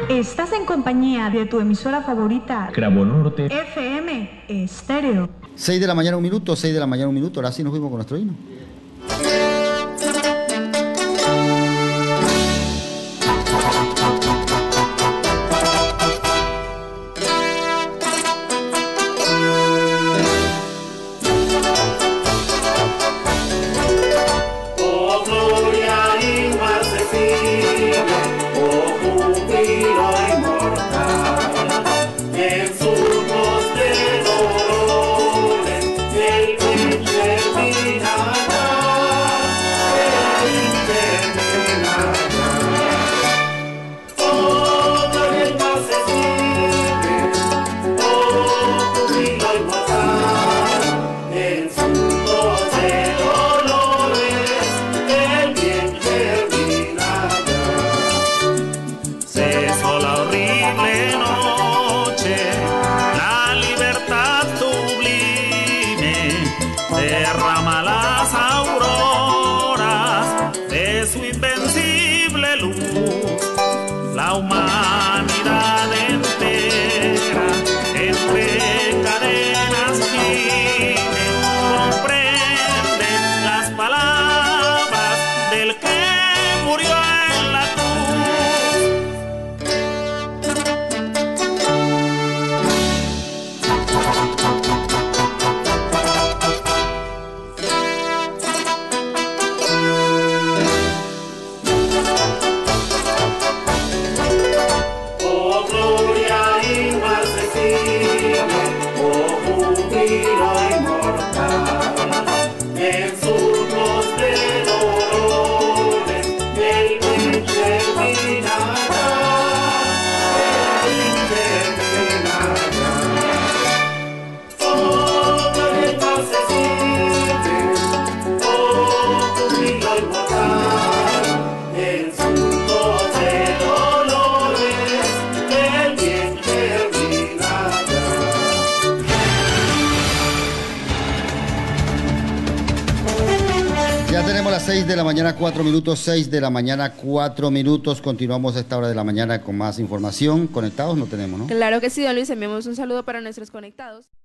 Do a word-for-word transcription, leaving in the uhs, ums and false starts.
Estás en compañía de tu emisora favorita, Cravo Norte F M Estéreo. seis de la mañana, un minuto, seis de la mañana, un minuto. Ahora sí nos fuimos con nuestro himno. seis de la mañana, cuatro minutos, seis de la mañana, cuatro minutos. Continuamos a esta hora de la mañana con más información. Conectados no tenemos, ¿no? Claro que sí, don Luis, enviamos un saludo para nuestros conectados.